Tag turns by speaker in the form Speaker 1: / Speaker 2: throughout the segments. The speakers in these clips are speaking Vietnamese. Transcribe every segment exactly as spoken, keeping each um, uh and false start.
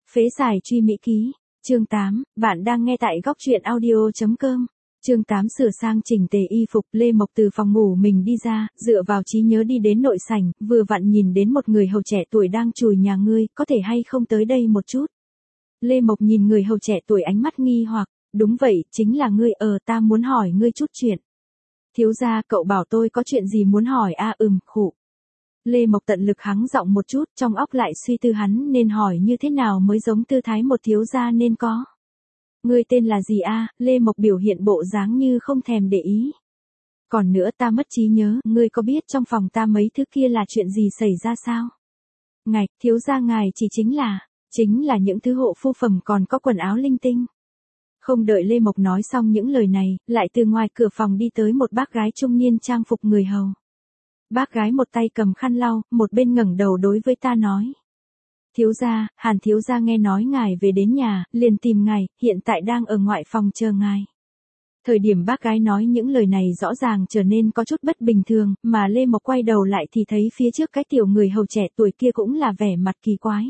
Speaker 1: Phế xài truy mỹ ký. Chương tám, bạn đang nghe tại góc truyện audio.com. Chương tám sửa sang chỉnh tề y phục, Lê Mộc từ phòng ngủ mình đi ra, dựa vào trí nhớ đi đến nội sảnh, vừa vặn nhìn đến một người hầu trẻ tuổi đang chùi nhà ngươi, có thể hay không tới đây một chút. Lê Mộc nhìn người hầu trẻ tuổi ánh mắt nghi hoặc, đúng vậy, chính là ngươi, ờ ta muốn hỏi ngươi chút chuyện. Thiếu gia, cậu bảo tôi có chuyện gì muốn hỏi a à, ừm, khụ. Lê Mộc tận lực hắng giọng một chút, trong óc lại suy tư hắn nên hỏi như thế nào mới giống tư thái một thiếu gia nên có. Ngươi tên là gì a? À? Lê Mộc biểu hiện bộ dáng như không thèm để ý. Còn nữa ta mất trí nhớ, ngươi có biết trong phòng ta mấy thứ kia là chuyện gì xảy ra sao? Ngài, thiếu gia ngài chỉ chính là, chính là những thứ hộ phu phẩm còn có quần áo linh tinh. Không đợi Lê Mộc nói xong những lời này, lại từ ngoài cửa phòng đi tới một bác gái trung niên trang phục người hầu. Bác gái một tay cầm khăn lau, một bên ngẩng đầu đối với ta nói. Thiếu gia, Hàn thiếu gia nghe nói ngài về đến nhà, liền tìm ngài, hiện tại đang ở ngoại phòng chờ ngài. Thời điểm bác gái nói những lời này rõ ràng trở nên có chút bất bình thường, mà Lê Mộc quay đầu lại thì thấy phía trước cái tiểu người hầu trẻ tuổi kia cũng là vẻ mặt kỳ quái.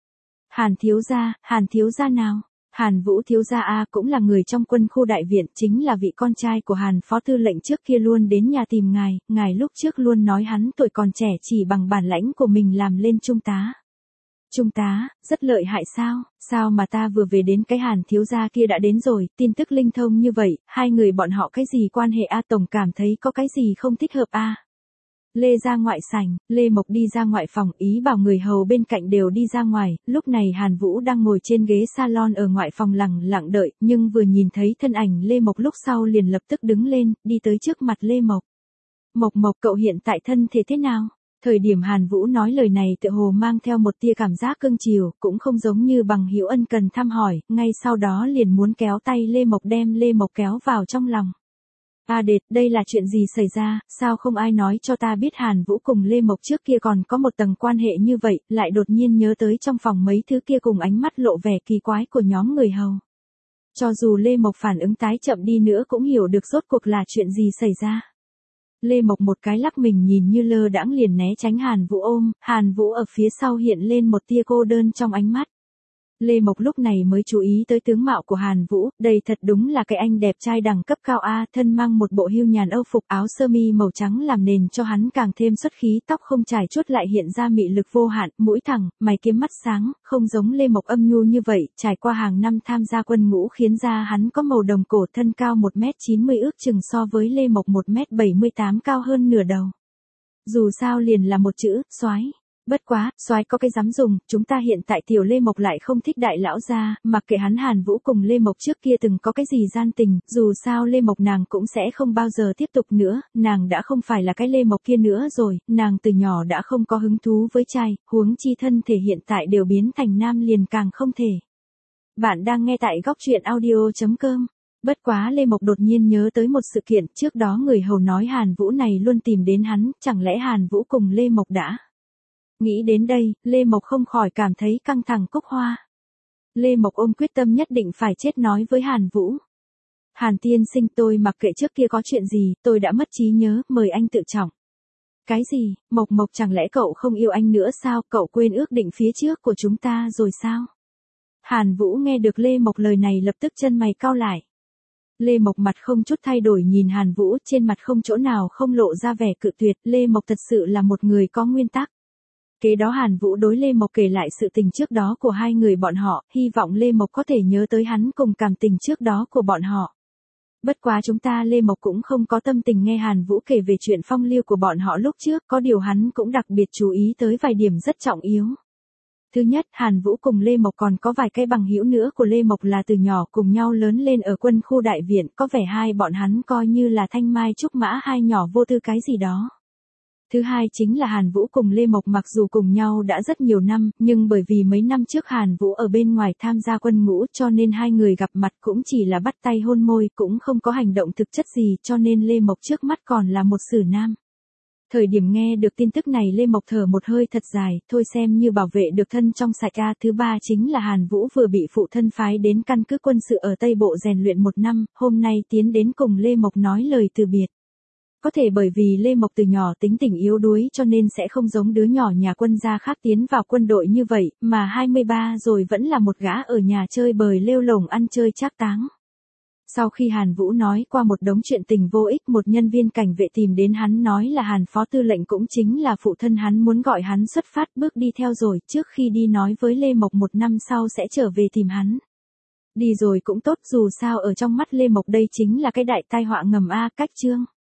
Speaker 1: Hàn thiếu gia, Hàn thiếu gia nào? Hàn Vũ thiếu gia a cũng là người trong quân khu đại viện, chính là vị con trai của Hàn phó tư lệnh trước kia luôn đến nhà tìm ngài, ngài lúc trước luôn nói hắn tuổi còn trẻ chỉ bằng bản lãnh của mình làm lên trung tá. Trung tá, rất lợi hại sao, sao mà ta vừa về đến cái Hàn thiếu gia kia đã đến rồi, tin tức linh thông như vậy, hai người bọn họ cái gì quan hệ a? Tổng cảm thấy có cái gì không thích hợp a. Lê ra ngoại sảnh, Lê Mộc đi ra ngoại phòng, ý bảo người hầu bên cạnh đều đi ra ngoài, lúc này Hàn Vũ đang ngồi trên ghế salon ở ngoại phòng lẳng lặng đợi, nhưng vừa nhìn thấy thân ảnh Lê Mộc lúc sau liền lập tức đứng lên, đi tới trước mặt Lê Mộc. Mộc Mộc, cậu hiện tại thân thể thế nào? Thời điểm Hàn Vũ nói lời này tựa hồ mang theo một tia cảm giác cưng chiều, cũng không giống như bằng hữu ân cần thăm hỏi, ngay sau đó liền muốn kéo tay Lê Mộc đem Lê Mộc kéo vào trong lòng. A Đệt, đây là chuyện gì xảy ra, sao không ai nói cho ta biết? Hàn Vũ cùng Lê Mộc trước kia còn có một tầng quan hệ như vậy, lại đột nhiên nhớ tới trong phòng mấy thứ kia cùng ánh mắt lộ vẻ kỳ quái của nhóm người hầu. Cho dù Lê Mộc phản ứng tái chậm đi nữa cũng hiểu được rốt cuộc là chuyện gì xảy ra. Lê Mộc một cái lắc mình nhìn như lơ đãng liền né tránh Hàn Vũ ôm, Hàn Vũ ở phía sau hiện lên một tia cô đơn trong ánh mắt. Lê Mộc lúc này mới chú ý tới tướng mạo của Hàn Vũ, đây thật đúng là cái anh đẹp trai đẳng cấp cao a, thân mang một bộ hưu nhàn âu phục, áo sơ mi màu trắng làm nền cho hắn càng thêm xuất khí, tóc không trải chuốt lại hiện ra mị lực vô hạn, mũi thẳng, mày kiếm mắt sáng, không giống Lê Mộc âm nhu như vậy, trải qua hàng năm tham gia quân ngũ khiến ra hắn có màu đồng cổ, thân cao một mét chín mươi ước chừng so với Lê Mộc một mét bảy mươi tám cao hơn nửa đầu. Dù sao liền là một chữ, soái. Bất quá, soái có cái dám dùng, chúng ta hiện tại tiểu Lê Mộc lại không thích đại lão gia, mặc kệ hắn Hàn Vũ cùng Lê Mộc trước kia từng có cái gì gian tình, dù sao Lê Mộc nàng cũng sẽ không bao giờ tiếp tục nữa, nàng đã không phải là cái Lê Mộc kia nữa rồi, nàng từ nhỏ đã không có hứng thú với trai, huống chi thân thể hiện tại đều biến thành nam liền càng không thể. Bạn đang nghe tại góc truyện audio.com. Bất quá Lê Mộc đột nhiên nhớ tới một sự kiện, trước đó người hầu nói Hàn Vũ này luôn tìm đến hắn, chẳng lẽ Hàn Vũ cùng Lê Mộc đã... Nghĩ đến đây, Lê Mộc không khỏi cảm thấy căng thẳng cúc hoa. Lê Mộc ôm quyết tâm nhất định phải chết nói với Hàn Vũ. Hàn tiên sinh, tôi mặc kệ trước kia có chuyện gì, tôi đã mất trí nhớ, mời anh tự trọng. Cái gì, Mộc Mộc chẳng lẽ cậu không yêu anh nữa sao, cậu quên ước định phía trước của chúng ta rồi sao? Hàn Vũ nghe được Lê Mộc lời này lập tức chân mày cau lại. Lê Mộc mặt không chút thay đổi nhìn Hàn Vũ, trên mặt không chỗ nào không lộ ra vẻ cự tuyệt, Lê Mộc thật sự là một người có nguyên tắc. Kế đó Hàn Vũ đối Lê Mộc kể lại sự tình trước đó của hai người bọn họ, hy vọng Lê Mộc có thể nhớ tới hắn cùng cảm tình trước đó của bọn họ. Bất quá chúng ta Lê Mộc cũng không có tâm tình nghe Hàn Vũ kể về chuyện phong lưu của bọn họ lúc trước, có điều hắn cũng đặc biệt chú ý tới vài điểm rất trọng yếu. Thứ nhất, Hàn Vũ cùng Lê Mộc còn có vài cái bằng hữu nữa của Lê Mộc là từ nhỏ cùng nhau lớn lên ở quân khu đại viện, có vẻ hai bọn hắn coi như là thanh mai trúc mã hai nhỏ vô tư cái gì đó. Thứ hai chính là Hàn Vũ cùng Lê Mộc mặc dù cùng nhau đã rất nhiều năm, nhưng bởi vì mấy năm trước Hàn Vũ ở bên ngoài tham gia quân ngũ cho nên hai người gặp mặt cũng chỉ là bắt tay hôn môi, cũng không có hành động thực chất gì, cho nên Lê Mộc trước mắt còn là một xử nam. Thời điểm nghe được tin tức này Lê Mộc thở một hơi thật dài, thôi xem như bảo vệ được thân trong sạch a. Thứ ba chính là Hàn Vũ vừa bị phụ thân phái đến căn cứ quân sự ở Tây Bộ rèn luyện một năm, hôm nay tiến đến cùng Lê Mộc nói lời từ biệt. có thể bởi vì Lê Mộc từ nhỏ tính tình yếu đuối cho nên sẽ không giống đứa nhỏ nhà quân gia khác tiến vào quân đội như vậy, mà hai mươi ba rồi vẫn là một gã ở nhà chơi bời lêu lổng ăn chơi trác táng. Sau khi Hàn Vũ nói qua một đống chuyện tình vô ích, một nhân viên cảnh vệ tìm đến hắn nói là Hàn phó tư lệnh cũng chính là phụ thân hắn muốn gọi hắn xuất phát bước đi theo rồi, trước khi đi nói với Lê Mộc một năm sau sẽ trở về tìm hắn. Đi rồi cũng tốt, dù sao ở trong mắt Lê Mộc đây chính là cái đại tai họa ngầm a. Cách chương